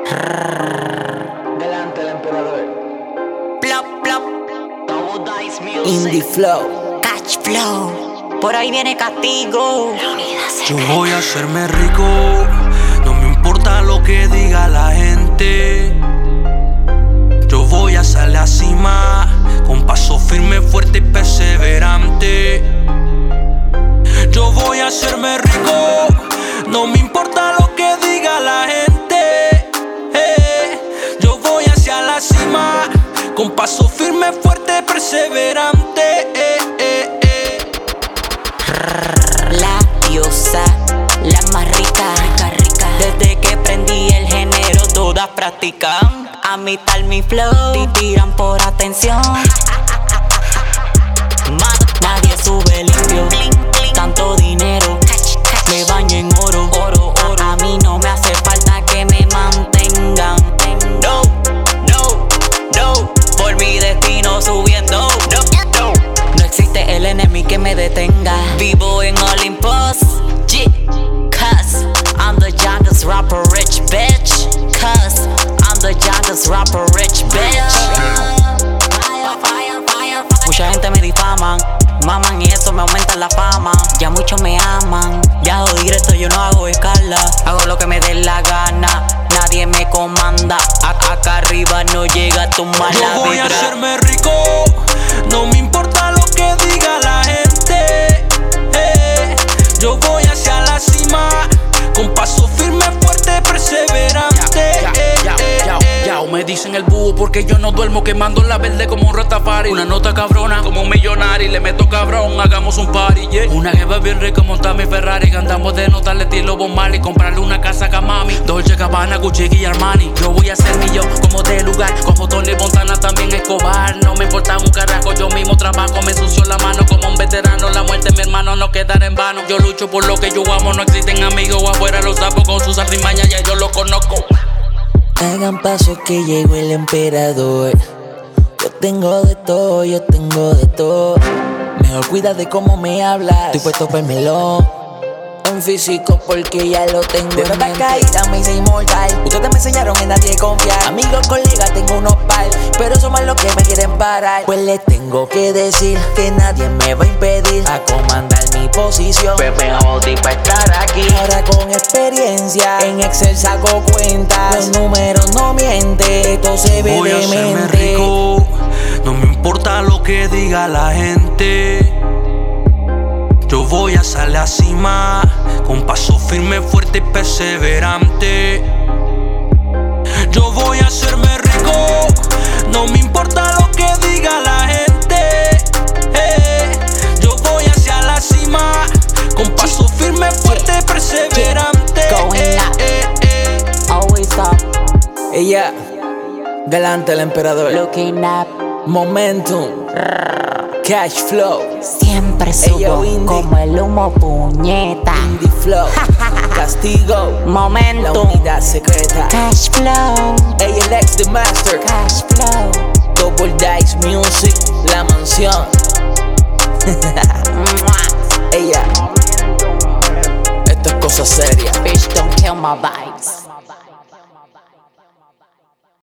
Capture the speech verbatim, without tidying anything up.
Delante del emperador. Plop, plop. Double Dice Music. Indie Flow. Catch flow. Por ahí viene castigo. Yo voy a hacerme rico, no me importa lo que diga la gente. Yo voy a salir a la cima, con paso firme, fuerte y perseverante. Yo voy a hacerme rico, no me importa lo que diga la gente. eh. Yo voy hacia la cima, con paso firme, fuerte, perseverante. eh, eh, eh. La diosa, la más rica, rica, rica. Desde que prendí el género, todas practican. A mi tal mi flow, y tiran por atención. Nadie sube limpio, tanto dinero. Me baño en oro, oro, oro. A mí no me hace falta que me mantengan. No, no, no. Por mi destino subiendo. No, no. No existe el enemigo que me detenga. Vivo en Olympus, yeah. Cause I'm the youngest rapper rich bitch. Cause I'm the youngest rapper rich bitch. Mucha gente me difaman, maman y eso me aumenta la fama. Ya muchos me aman, ya hago directo, yo no hago escala. Hago lo que me dé la gana, nadie me comanda. A acá arriba no llega tu mala vibra. Yo voy a hacerme rico, no me importa lo que diga la gente. eh. Yo voy hacia la cima, con paso firme, fuerte, perseverante. Ya, eh, ya, eh, ya, eh. ya, me dicen el búho porque yo no duermo quemando la verde como un ratafari. Una nota cabrona como un millonario, le meto cabrón, hagamos un party, yeah. Una jeva bien rica, montar mi Ferrari, andamos de nota al estilo Bob Marley, comprarle una casa a Kamami, Dolce Gabbana, Gucci y Armani. Yo voy a ser millón como de lugar, como Tony Montana, también Escobar. No me importa un carajo, yo mismo trabajo, me ensucio la mano como un veterano. La muerte mi hermano no quedará en vano. Yo lucho por lo que yo amo, no existen amigos afuera los sapos con sus artimañas, ya yo lo conozco. Hagan paso que llegó el emperador. Yo tengo de todo, yo tengo de todo. Mejor cuida de cómo me hablas. Estoy puesto para el melón. En físico porque ya lo tengo de en mente. Caída me hice inmortal. Ustedes me enseñaron en nadie confiar. Amigos, colegas, tengo unos par, pero son más los que me quieren parar. Pues les tengo que decir que nadie me va a impedir a comandar mi posición. Pues me jodí para estar aquí. Ahora con experiencia en Excel saco cuentas. Los números no mienten, esto se ve Voy a hacerme demente. rico, no me importa lo que diga la gente. Yo voy a salir a la cima, con paso firme, fuerte y perseverante. Yo voy a hacerme rico, no me importa lo que diga la gente. eh. Yo voy hacia la cima, con paso firme, fuerte y perseverante. Going eh, up. eh, eh. Always up, Ella, galante el emperador. looking up. Momentum, Cash Flow, Siempre subo Indie. como el humo, puñeta. Indie Flow, Castigo, la Momentum, unidad secreta. cash flow, Ella el ex The Master, cash flow. Double Dice Music, La Mansión. Ella, esto es cosa seria. Bitch, don't kill my vibes.